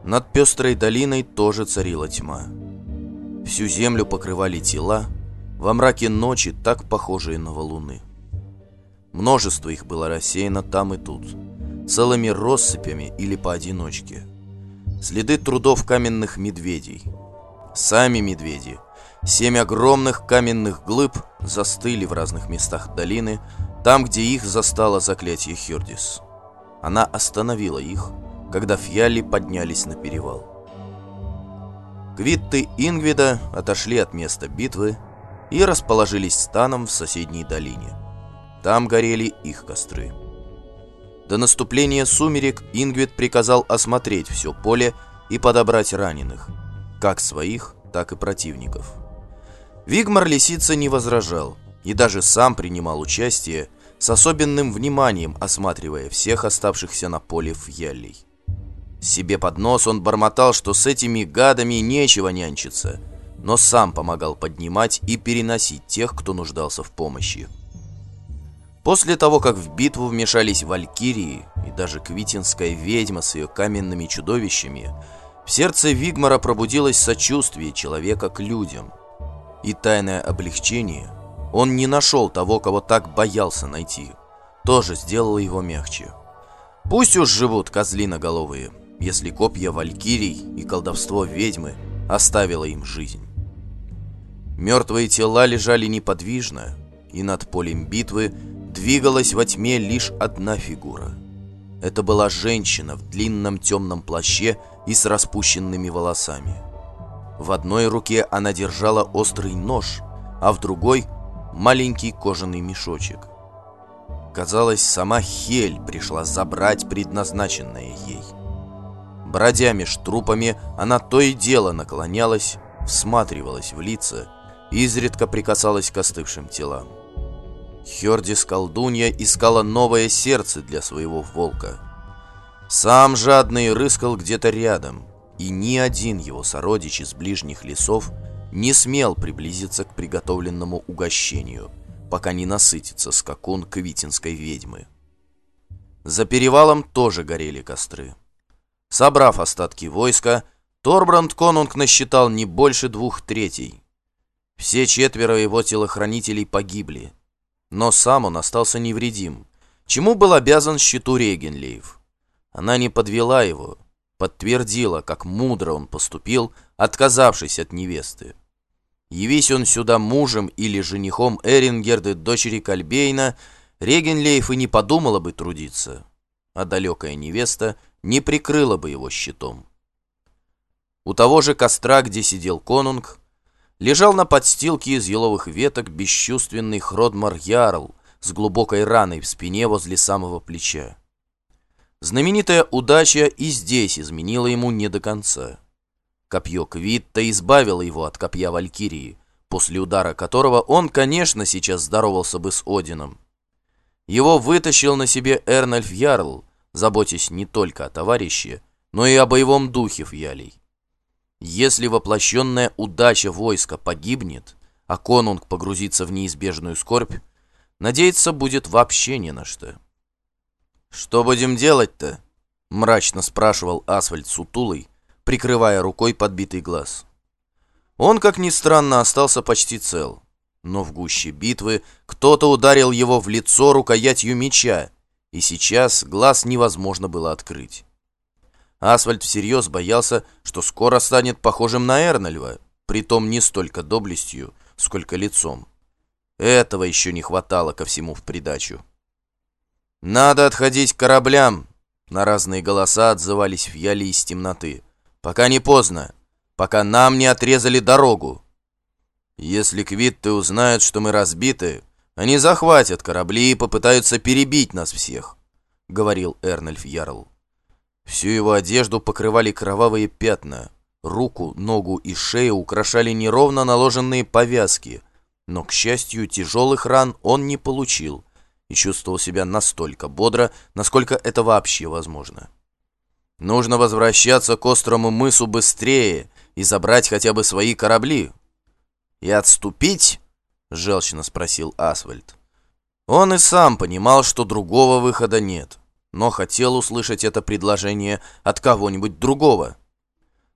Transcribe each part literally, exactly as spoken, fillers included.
Над пестрой долиной тоже царила тьма. Всю землю покрывали тела, во мраке ночи так похожие на валуны. Множество их было рассеяно там и тут, целыми россыпями или поодиночке. Следы трудов каменных медведей. Сами медведи, семь огромных каменных глыб, застыли в разных местах долины, там, где их застало заклятие Хердис. Она остановила их, когда фьялли поднялись на перевал. Квитты Ингвида отошли от места битвы и расположились станом в соседней долине. Там горели их костры. До наступления сумерек Ингвид приказал осмотреть все поле и подобрать раненых, как своих, так и противников. Вигмар Лисица не возражал и даже сам принимал участие, с особенным вниманием осматривая всех оставшихся на поле фьяллей. Себе под нос он бормотал, что с этими гадами нечего нянчиться, но сам помогал поднимать и переносить тех, кто нуждался в помощи. После того, как в битву вмешались валькирии и даже квитинская ведьма с ее каменными чудовищами, в сердце Вигмара пробудилось сочувствие человека к людям. И тайное облегчение, он не нашел того, кого так боялся найти, тоже сделало его мягче. Пусть уж живут козлиноголовые, если копья валькирий и колдовство ведьмы оставило им жизнь. Мертвые тела лежали неподвижно, и над полем битвы двигалась во тьме лишь одна фигура. Это была женщина в длинном темном плаще и с распущенными волосами. В одной руке она держала острый нож, а в другой — маленький кожаный мешочек. Казалось, сама Хель пришла забрать предназначенное ей. Бродя меж трупами, она то и дело наклонялась, всматривалась в лица и изредка прикасалась к остывшим телам. Хердис-колдунья искала новое сердце для своего волка. Сам жадный рыскал где-то рядом, и ни один его сородич из ближних лесов не смел приблизиться к приготовленному угощению, пока не насытится скакун квитинской ведьмы. За перевалом тоже горели костры. Собрав остатки войска, Торбранд Конунг насчитал не больше двух третей. Все четверо его телохранителей погибли, но сам он остался невредим, чему был обязан щиту Регенлейв. Она не подвела его, подтвердила, как мудро он поступил, отказавшись от невесты. Явись он сюда мужем или женихом Эрингерды, дочери Кальбейна, Регенлейв и не подумала бы трудиться, а далекая невеста не прикрыла бы его щитом. У того же костра, где сидел конунг, лежал на подстилке из еловых веток бесчувственный Хродмар Ярл с глубокой раной в спине возле самого плеча. Знаменитая удача и здесь изменила ему не до конца. Копье Квитта избавило его от копья Валькирии, после удара которого он, конечно, сейчас здоровался бы с Одином. Его вытащил на себе Эрнольф Ярл, заботясь не только о товарище, но и о боевом духе фьялей. Если воплощенная удача войска погибнет, а конунг погрузится в неизбежную скорбь, надеяться будет вообще не на что. «Что будем делать-то?» — мрачно спрашивал Асвальд сутулый, прикрывая рукой подбитый глаз. Он, как ни странно, остался почти цел, но в гуще битвы кто-то ударил его в лицо рукоятью меча, и сейчас глаз невозможно было открыть. Асвальд всерьез боялся, что скоро станет похожим на Эрнольва, притом не столько доблестью, сколько лицом. Этого еще не хватало ко всему в придачу. «Надо отходить к кораблям!» — на разные голоса отзывались фьяли из темноты. «Пока не поздно, пока нам не отрезали дорогу. Если квитты узнают, что мы разбиты, они захватят корабли и попытаются перебить нас всех», — говорил Эрнольф Ярл. Всю его одежду покрывали кровавые пятна, руку, ногу и шею украшали неровно наложенные повязки, но, к счастью, тяжелых ран он не получил и чувствовал себя настолько бодро, насколько это вообще возможно. Нужно возвращаться к острому мысу быстрее и забрать хотя бы свои корабли. «И отступить?» — желчно спросил Асвальд. Он и сам понимал, что другого выхода нет, но хотел услышать это предложение от кого-нибудь другого,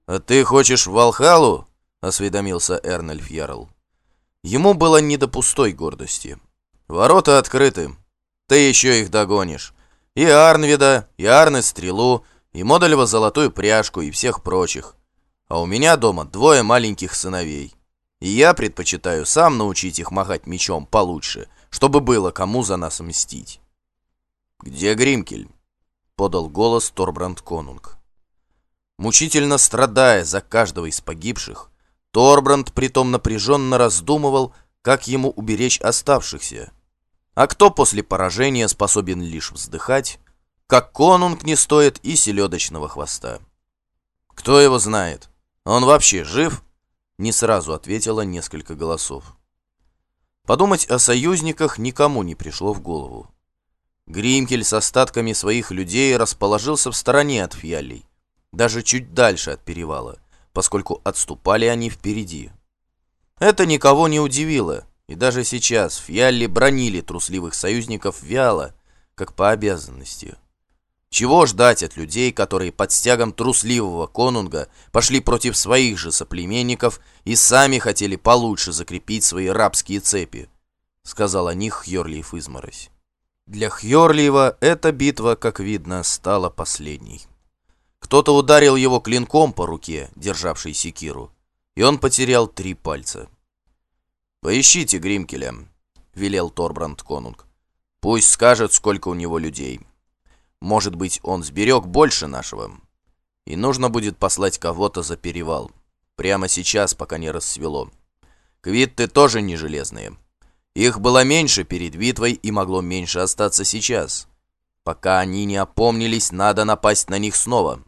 «А ты хочешь в Валхалу?» — осведомился Эрнольф Ярл. Ему было не до пустой гордости. «Ворота открыты. Ты еще их догонишь. И Арнвида, и Арны Стрелу, и Модолева Золотую Пряжку, и всех прочих. А у меня дома двое маленьких сыновей. И я предпочитаю сам научить их махать мечом получше, чтобы было кому за нас мстить». «Где Гримкель?» — подал голос Торбранд Конунг. Мучительно страдая за каждого из погибших, Торбранд притом напряженно раздумывал, как ему уберечь оставшихся. А кто после поражения способен лишь вздыхать, как конунг не стоит и селедочного хвоста. «Кто его знает? Он вообще жив?» Не сразу ответило несколько голосов. Подумать о союзниках никому не пришло в голову. Гримкель с остатками своих людей расположился в стороне от фьяллей, даже чуть дальше от перевала, поскольку отступали они впереди. Это никого не удивило, и даже сейчас фьялли бранили трусливых союзников вяло, как по обязанности. Чего ждать от людей, которые под стягом трусливого конунга пошли против своих же соплеменников и сами хотели получше закрепить свои рабские цепи, сказал о них Хьорлиев Изморозь. Для Хьорлиева эта битва, как видно, стала последней. Кто-то ударил его клинком по руке, державшей секиру, и он потерял три пальца. «Поищите Гримкеля», — велел Торбранд Конунг. «Пусть скажет, сколько у него людей. Может быть, он сберег больше нашего. И нужно будет послать кого-то за перевал. Прямо сейчас, пока не рассвело. Квитты тоже не железные. Их было меньше перед битвой и могло меньше остаться сейчас. Пока они не опомнились, надо напасть на них снова».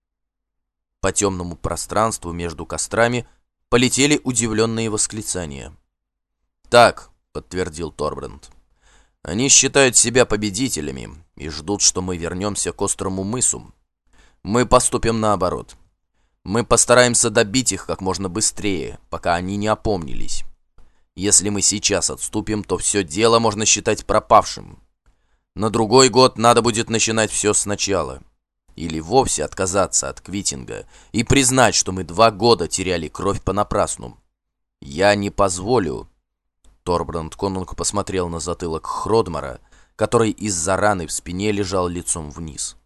По темному пространству между кострами полетели удивленные восклицания. «Так», — подтвердил Торбранд, — «они считают себя победителями и ждут, что мы вернемся к острому мысу. Мы поступим наоборот. Мы постараемся добить их как можно быстрее, пока они не опомнились. Если мы сейчас отступим, то все дело можно считать пропавшим. На другой год надо будет начинать все сначала. Или вовсе отказаться от квитинга и признать, что мы два года теряли кровь понапрасну. Я не позволю». Торбранд Конунг посмотрел на затылок Хродмара, который из-за раны в спине лежал лицом вниз.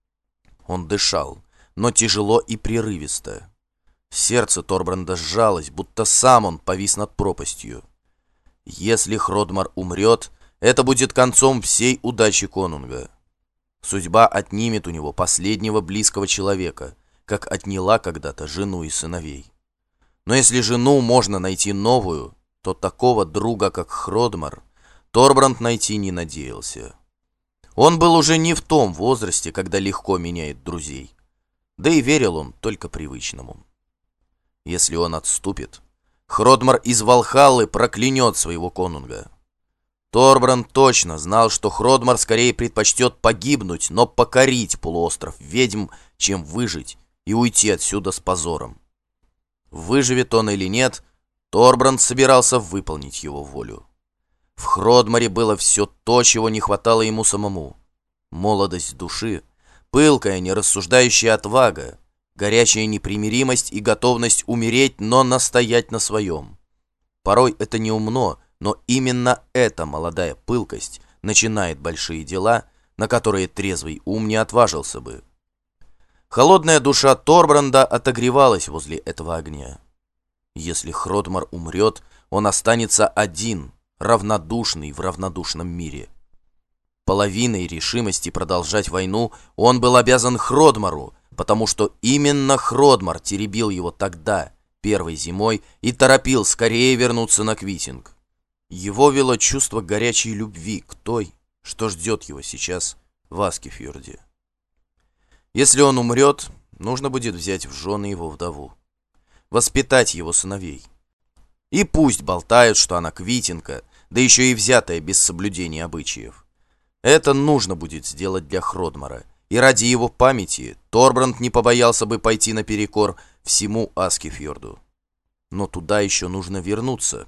Он дышал, но тяжело и прерывисто. Сердце Торбранда сжалось, будто сам он повис над пропастью. Если Хродмар умрет, это будет концом всей удачи конунга. Судьба отнимет у него последнего близкого человека, как отняла когда-то жену и сыновей. Но если жену можно найти новую, то такого друга, как Хродмар, Торбранд найти не надеялся. Он был уже не в том возрасте, когда легко меняет друзей. Да и верил он только привычному. Если он отступит, Хродмар из Валхаллы проклянет своего конунга. Торбранд точно знал, что Хродмар скорее предпочтет погибнуть, но покорить полуостров ведьм, чем выжить и уйти отсюда с позором. Выживет он или нет, Торбранд собирался выполнить его волю. В Хродмаре было все то, чего не хватало ему самому. Молодость души, пылкая, нерассуждающая отвага, горячая непримиримость и готовность умереть, но настоять на своем. Порой это неумно, но именно эта молодая пылкость начинает большие дела, на которые трезвый ум не отважился бы. Холодная душа Торбранда отогревалась возле этого огня. Если Хродмар умрет, он останется один, равнодушный в равнодушном мире. Половиной решимости продолжать войну он был обязан Хродмару, потому что именно Хродмар теребил его тогда, первой зимой, и торопил скорее вернуться на Квитинг. Его вело чувство горячей любви к той, что ждет его сейчас в Аскефьорде. Если он умрет, нужно будет взять в жены его вдову, воспитать его сыновей. И пусть болтают, что она квитинка, да еще и взятая без соблюдения обычаев. Это нужно будет сделать для Хродмара, и ради его памяти Торбранд не побоялся бы пойти наперекор всему Аскефьорду. Но туда еще нужно вернуться.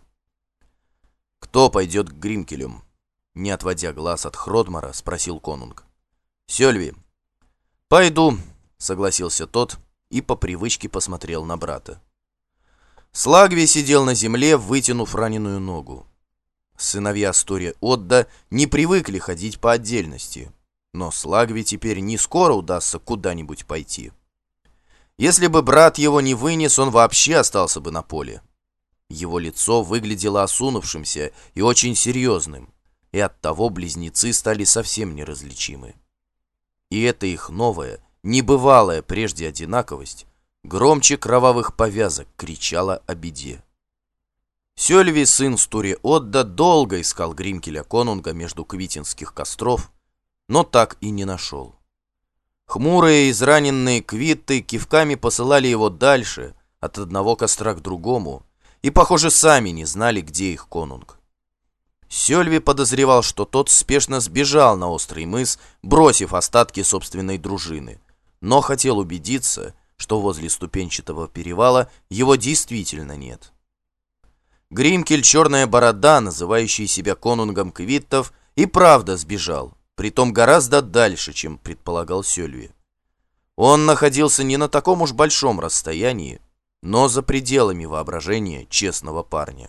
«Кто пойдет к Гримкелю?» Не отводя глаз от Хродмара, спросил конунг. «Сёльви». «Пойду», — согласился тот и по привычке посмотрел на брата. Слагви сидел на земле, вытянув раненую ногу. Сыновья Стори-Одда не привыкли ходить по отдельности, но Слагви теперь не скоро удастся куда-нибудь пойти. Если бы брат его не вынес, он вообще остался бы на поле. Его лицо выглядело осунувшимся и очень серьезным, и оттого близнецы стали совсем неразличимы. И эта их новая, небывалая прежде одинаковость громче кровавых повязок кричала о беде. Сёльви, сын Стори-Одда, долго искал Гримкеля конунга между квитинских костров, но так и не нашел. Хмурые израненные квитты кивками посылали его дальше, от одного костра к другому, и, похоже, сами не знали, где их конунг. Сёльви подозревал, что тот спешно сбежал на острый мыс, бросив остатки собственной дружины, но хотел убедиться, что возле ступенчатого перевала его действительно нет. Гримкель Черная Борода, называющий себя конунгом квиттов, и правда сбежал, притом гораздо дальше, чем предполагал Сёльви. Он находился не на таком уж большом расстоянии, но за пределами воображения честного парня.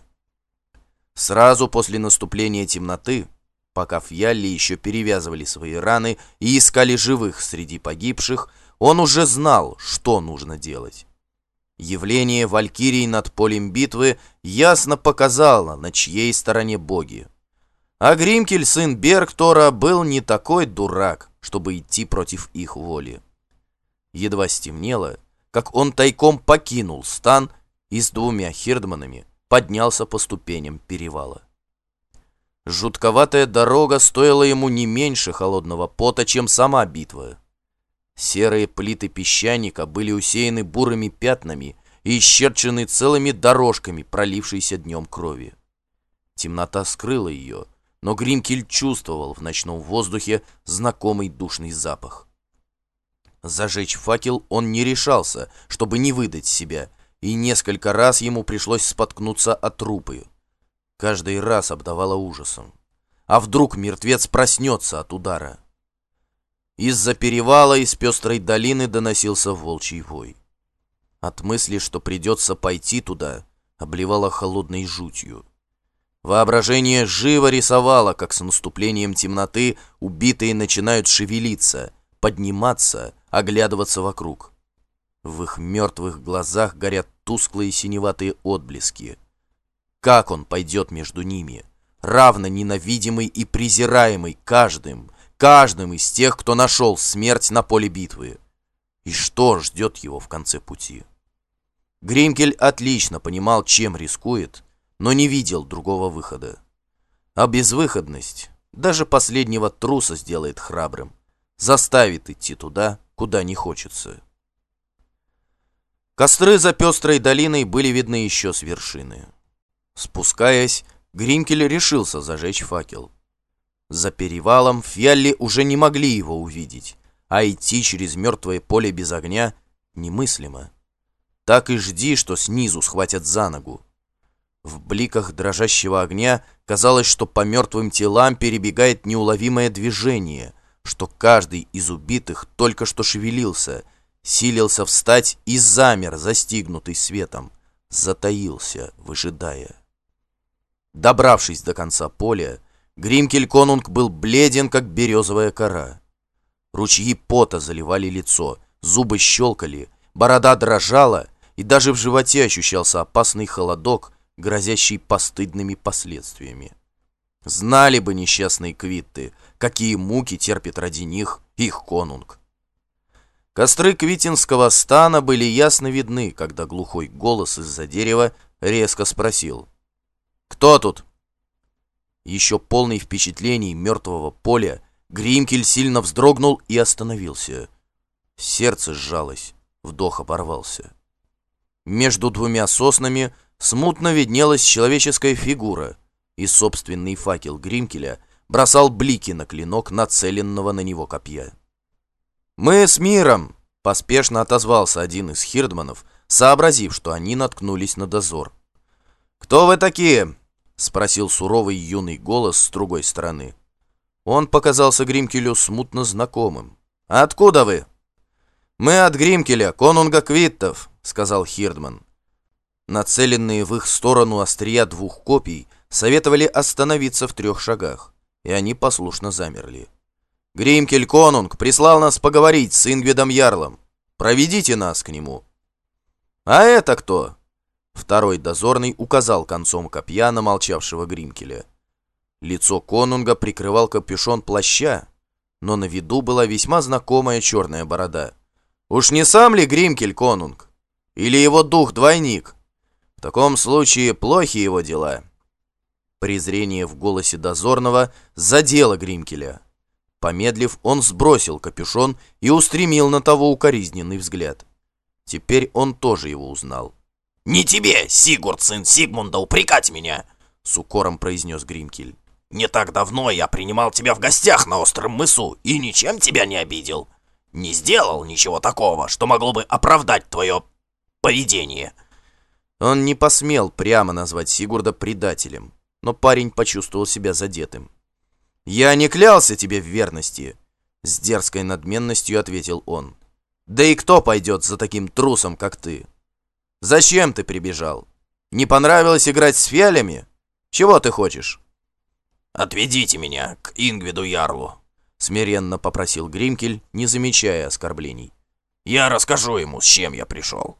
Сразу после наступления темноты, пока Фьялли еще перевязывали свои раны и искали живых среди погибших, он уже знал, что нужно делать. Явление валькирий над полем битвы ясно показало, на чьей стороне боги. А Гримкель, сын Бергтора, был не такой дурак, чтобы идти против их воли. Едва стемнело, как он тайком покинул стан и с двумя хирдманами поднялся по ступеням перевала. Жутковатая дорога стоила ему не меньше холодного пота, чем сама битва. Серые плиты песчаника были усеяны бурыми пятнами и исчерчены целыми дорожками пролившейся днем крови. Темнота скрыла ее, но Гримкель чувствовал в ночном воздухе знакомый душный запах. Зажечь факел он не решался, чтобы не выдать себя, и несколько раз ему пришлось споткнуться о трупы. Каждый раз обдавало ужасом. А вдруг мертвец проснется от удара? Из-за перевала из пестрой долины доносился волчий вой. От мысли, что придется пойти туда, обливало холодной жутью. Воображение живо рисовало, как с наступлением темноты убитые начинают шевелиться, подниматься, оглядываться вокруг. В их мертвых глазах горят тусклые синеватые отблески. Как он пойдет между ними, равно ненавидимый и презираемый каждым, каждым из тех, кто нашел смерть на поле битвы? И что ждет его в конце пути? Гримкель отлично понимал, чем рискует, но не видел другого выхода. А безвыходность даже последнего труса сделает храбрым, заставит идти туда, куда не хочется. Костры за пестрой долиной были видны еще с вершины. Спускаясь, Гримкель решился зажечь факел. За перевалом Фьялли уже не могли его увидеть, а идти через мертвое поле без огня немыслимо. Так и жди, что снизу схватят за ногу. В бликах дрожащего огня казалось, что по мертвым телам перебегает неуловимое движение, что каждый из убитых только что шевелился, силился встать и замер, застигнутый светом, затаился, выжидая. Добравшись до конца поля, Гримкель конунг был бледен, как березовая кора. Ручьи пота заливали лицо, зубы щелкали, борода дрожала, и даже в животе ощущался опасный холодок, грозящий постыдными последствиями. Знали бы несчастные квитты, какие муки терпит ради них их конунг. Костры квитинского стана были ясно видны, когда глухой голос из-за дерева резко спросил: «Кто тут?» Еще полный впечатлений мертвого поля, Гримкель сильно вздрогнул и остановился. Сердце сжалось, вдох оборвался. Между двумя соснами смутно виднелась человеческая фигура, и собственный факел Гримкеля бросал блики на клинок нацеленного на него копья. «Мы с миром!» — поспешно отозвался один из хирдманов, сообразив, что они наткнулись на дозор. «Кто вы такие?» — спросил суровый юный голос с другой стороны. Он показался Гримкелю смутно знакомым. «Откуда вы?» «Мы от Гримкеля, конунга Квиттов», — сказал Хирдман. Нацеленные в их сторону острия двух копий советовали остановиться в трех шагах, и они послушно замерли. «Гримкель конунг прислал нас поговорить с Ингвидом Ярлом. Проведите нас к нему». «А это кто?» Второй дозорный указал концом копья на молчавшего Гримкеля. Лицо конунга прикрывал капюшон плаща, но на виду была весьма знакомая черная борода. «Уж не сам ли Гримкель конунг? Или его дух-двойник? В таком случае плохи его дела». Презрение в голосе дозорного задело Гримкеля. Помедлив, он сбросил капюшон и устремил на того укоризненный взгляд. Теперь он тоже его узнал. «Не тебе, Сигурд, сын Сигмунда, упрекать меня!» — с укором произнес Гримкель. «Не так давно я принимал тебя в гостях на Остром мысу и ничем тебя не обидел. Не сделал ничего такого, что могло бы оправдать твое поведение». Он не посмел прямо назвать Сигурда предателем, но парень почувствовал себя задетым. «Я не клялся тебе в верности», — с дерзкой надменностью ответил он. «Да и кто пойдет за таким трусом, как ты? Зачем ты прибежал? Не понравилось играть с фиалями? Чего ты хочешь?» «Отведите меня к Ингвиду Ярлу», — смиренно попросил Гримкель, не замечая оскорблений. «Я расскажу ему, с чем я пришел».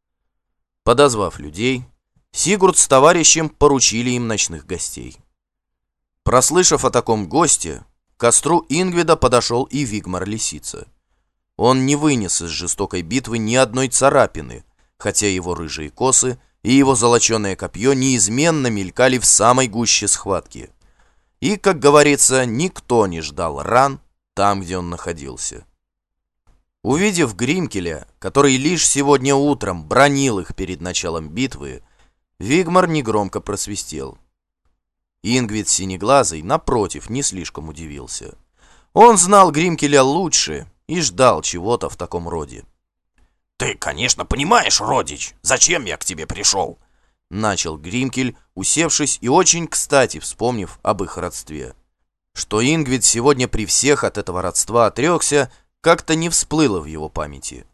Подозвав людей, Сигурд с товарищем поручили им ночных гостей. Прослышав о таком госте, к костру Ингвида подошел и Вигмар Лисица. Он не вынес из жестокой битвы ни одной царапины, хотя его рыжие косы и его золоченое копье неизменно мелькали в самой гуще схватки. И, как говорится, никто не ждал ран там, где он находился. Увидев Гримкеля, который лишь сегодня утром бранил их перед началом битвы, Вигмар негромко просвистел. Ингвид Синеглазый, напротив, не слишком удивился. Он знал Гримкеля лучше и ждал чего-то в таком роде. «Ты, конечно, понимаешь, родич, зачем я к тебе пришел?» Начал Гримкель, усевшись и очень кстати вспомнив об их родстве. Что Ингвид сегодня при всех от этого родства отрекся, как-то не всплыло в его памяти.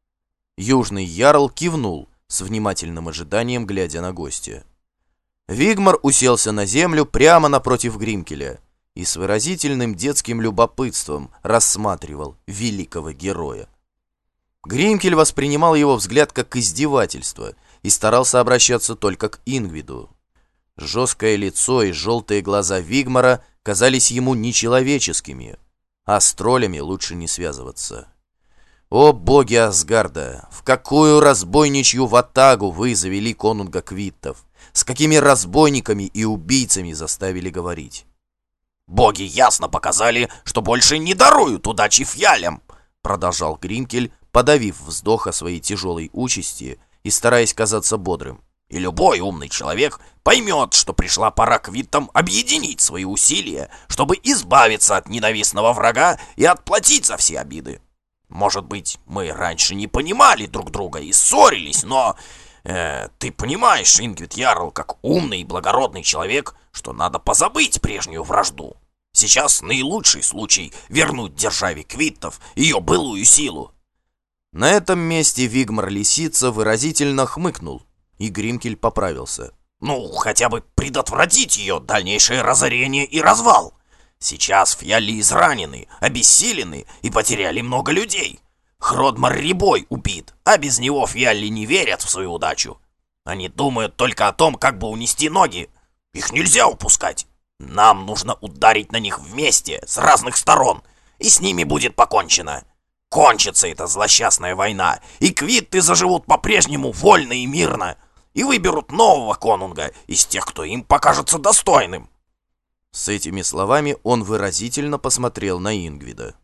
Южный ярл кивнул, с внимательным ожиданием глядя на гостя. Вигмар уселся на землю прямо напротив Гримкеля и с выразительным детским любопытством рассматривал великого героя. Гримкель воспринимал его взгляд как издевательство и старался обращаться только к Ингвиду. Жесткое лицо и желтые глаза Вигмара казались ему нечеловеческими, а с троллями лучше не связываться. О боги Асгарда, в какую разбойничью ватагу вы завели конунга Квиттов, с какими разбойниками и убийцами заставили говорить? «Боги ясно показали, что больше не даруют удачи фьялям», продолжал Гримкель, подавив вздох о своей тяжелой участи и стараясь казаться бодрым. «И любой умный человек поймет, что пришла пора Квиттам объединить свои усилия, чтобы избавиться от ненавистного врага и отплатить за все обиды. Может быть, мы раньше не понимали друг друга и ссорились, но э, ты понимаешь, Ингвид Ярл, как умный и благородный человек, что надо позабыть прежнюю вражду. Сейчас наилучший случай вернуть державе Квиттов ее былую силу». На этом месте Вигмар Лисица выразительно хмыкнул, и Гримкель поправился. «Ну, хотя бы предотвратить ее дальнейшее разорение и развал. Сейчас фьяли изранены, обессилены и потеряли много людей. Хродмар Рябой убит, а без него фьяли не верят в свою удачу. Они думают только о том, как бы унести ноги. Их нельзя упускать. Нам нужно ударить на них вместе, с разных сторон, и с ними будет покончено. Кончится эта злосчастная война, и квитты заживут по-прежнему вольно и мирно, и выберут нового конунга из тех, кто им покажется достойным». С этими словами он выразительно посмотрел на Ингвида.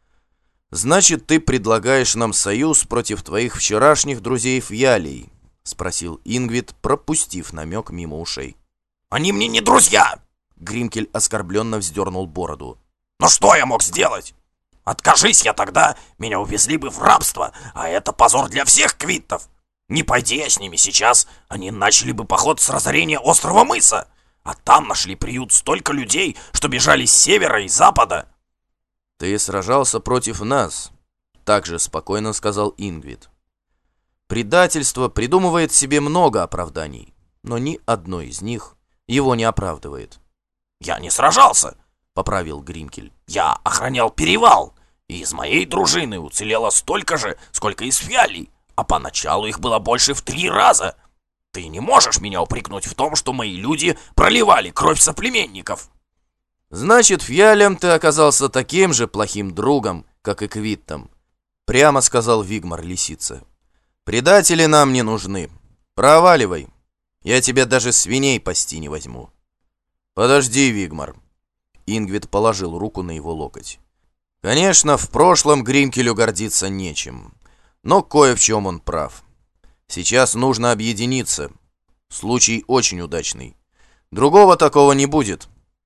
«Значит, ты предлагаешь нам союз против твоих вчерашних друзей Фьялей?» — спросил Ингвид, пропустив намек мимо ушей. «Они мне не друзья!» — Гримкель оскорбленно вздернул бороду. «Но что я мог сделать? Откажись я тогда, меня увезли бы в рабство, а это позор для всех квиттов. Не пойди я с ними сейчас, они начали бы поход с разорения острова мыса. А там нашли приют столько людей, что бежали с севера и запада». «Ты сражался против нас, Также спокойно сказал Ингвид. Предательство придумывает себе много оправданий, но ни одно из них его не оправдывает. «Я не сражался», — поправил Гринкель. «Я охранял перевал, и из моей дружины уцелело столько же, сколько из фиалей, а поначалу их было больше в три раза. Ты не можешь меня упрекнуть в том, что мои люди проливали кровь соплеменников». «Значит, фиалям ты оказался таким же плохим другом, как и Квиттам», — прямо сказал Вигмар Лисица. «Предатели нам не нужны. Проваливай. Я тебя даже свиней пасти не возьму». «Подожди, Вигмар». Ингвид положил руку на его локоть. «Конечно, в прошлом Гринкелю гордиться нечем, но кое в чем он прав. Сейчас нужно объединиться. Случай очень удачный. Другого такого не будет.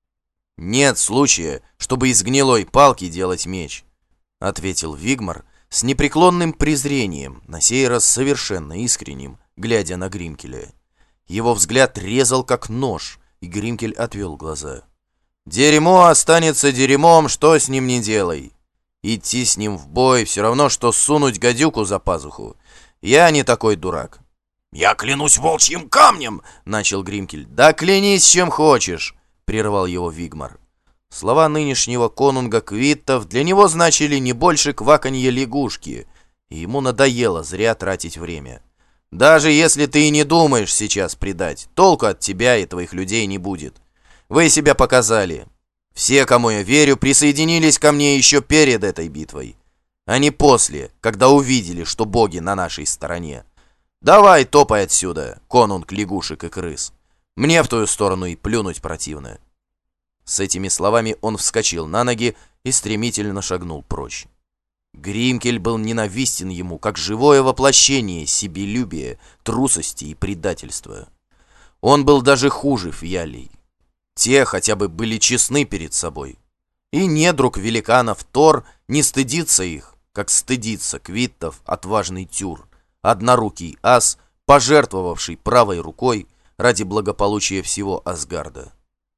Нет случая, чтобы из гнилой палки делать меч», — ответил Вигмар с непреклонным презрением, на сей раз совершенно искренним, глядя на Гринкеля. Его взгляд резал как нож, и Гринкель отвел глаза. «Дерьмо останется дерьмом, что с ним не делай. Идти с ним в бой все равно, что сунуть гадюку за пазуху. Я не такой дурак». «Я клянусь волчьим камнем!» — начал Гринкель. «Да клянись чем хочешь!» — прервал его Вигмар. Слова нынешнего конунга Квиттов для него значили не больше кваканья лягушки, и ему надоело зря тратить время. «Даже если ты и не думаешь сейчас предать, толку от тебя и твоих людей не будет. Вы себя показали. Все, кому я верю, присоединились ко мне еще перед этой битвой, а не после, когда увидели, что боги на нашей стороне. Давай топай отсюда, конунг лягушек и крыс. Мне в твою сторону и плюнуть противно». С этими словами он вскочил на ноги и стремительно шагнул прочь. Гринкель был ненавистен ему, как живое воплощение себелюбия, трусости и предательства. Он был даже хуже фиалей. Те хотя бы были честны перед собой. И недруг великанов Тор не стыдится их, как стыдится Квиттов отважный Тюр, однорукий ас, пожертвовавший правой рукой ради благополучия всего Асгарда.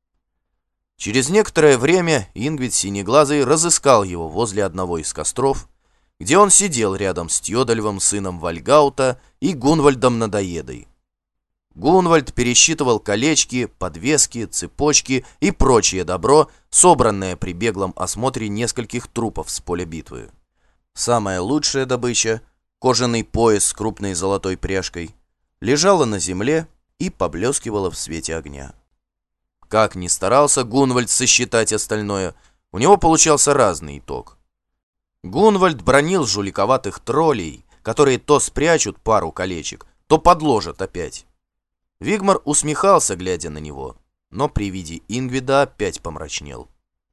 Через некоторое время Ингвид Синеглазый разыскал его возле одного из костров, где он сидел рядом с Тьодальвом, сыном Вальгаута, и Гунвальдом Надоедой. Гунвальд пересчитывал колечки, подвески, цепочки и прочее добро, собранное при беглом осмотре нескольких трупов с поля битвы. Самая лучшая добыча, кожаный пояс с крупной золотой пряжкой, лежала на земле и поблескивала в свете огня. Как ни старался Гунвальд сосчитать остальное, у него получался разный итог. Гунвальд бранил жуликоватых троллей, которые то спрячут пару колечек, то подложат опять. Вигмар усмехался, глядя на него, но при виде Ингвида опять помрачнел.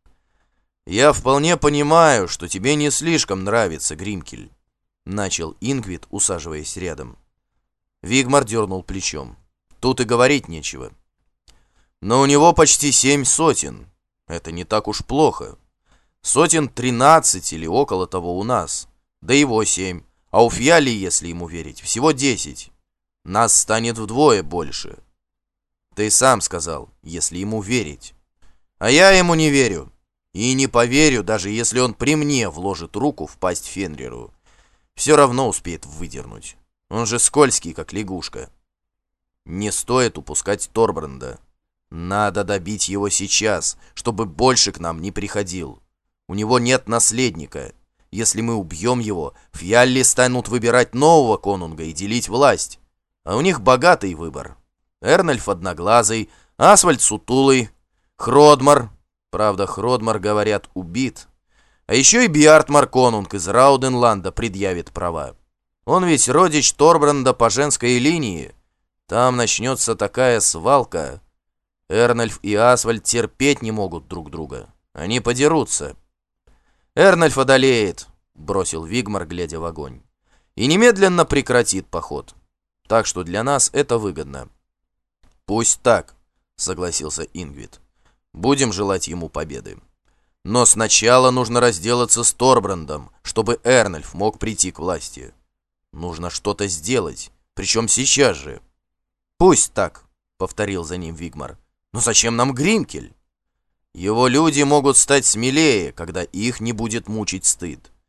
«Я вполне понимаю, что тебе не слишком нравится Гринкель», — начал Ингвид, усаживаясь рядом. Вигмар дернул плечом. «Тут и говорить нечего. Но у него почти семь сотен. Это не так уж плохо. Сотен тринадцать или около того у нас. Да его семь. А у Фьяли, если ему верить, всего десять. Нас станет вдвое больше. Ты сам сказал, если ему верить. А я ему не верю. И не поверю, даже если он при мне вложит руку в пасть Фенриру. Все равно успеет выдернуть. Он же скользкий, как лягушка. Не стоит упускать Торбранда. Надо добить его сейчас, чтобы больше к нам не приходил. У него нет наследника. Если мы убьем его, Фьялли станут выбирать нового конунга и делить власть. А у них богатый выбор. Эрнольф Одноглазый, Асвальд Сутулый, Хродмар. Правда, Хродмар, говорят, убит. А еще и Бьяртмар конунг из Рауденланда предъявит права. Он ведь родич Торбранда по женской линии. Там начнется такая свалка. Эрнольф и Асвальд терпеть не могут друг друга. Они подерутся. «Эрнольф одолеет», — бросил Вигмар, глядя в огонь, «и немедленно прекратит поход. Так что для нас это выгодно». «Пусть так», — согласился Ингвид. «Будем желать ему победы. Но сначала нужно разделаться с Торбрандом, чтобы Эрнольф мог прийти к власти. Нужно что-то сделать, причем сейчас же». «Пусть так», — повторил за ним Вигмар. «Но зачем нам Гринкель? Его люди могут стать смелее, когда их не будет мучить стыд.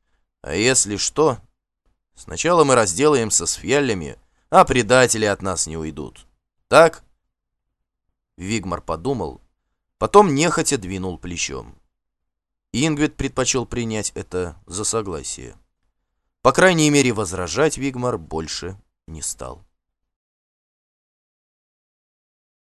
А если что, сначала мы разделаемся с фьяллями, а предатели от нас не уйдут. Так?» Вигмар подумал, потом нехотя двинул плечом. Ингвид предпочел принять это за согласие. По крайней мере, возражать Вигмар больше не стал.